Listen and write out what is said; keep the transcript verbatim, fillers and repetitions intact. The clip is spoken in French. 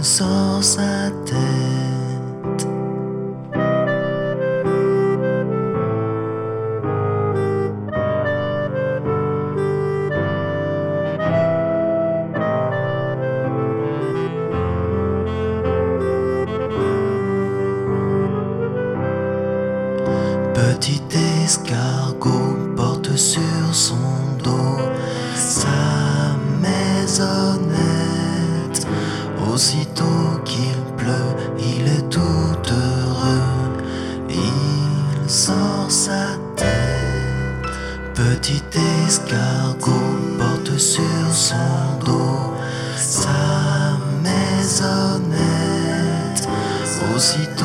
sort sa tête. Petit escargot porte sur son dos sa maisonnette. Aussitôt qu'il pleut, il est tout heureux, il sort sa tête. Petit escargot porte sur son dos sa maisonnette. Aussitôt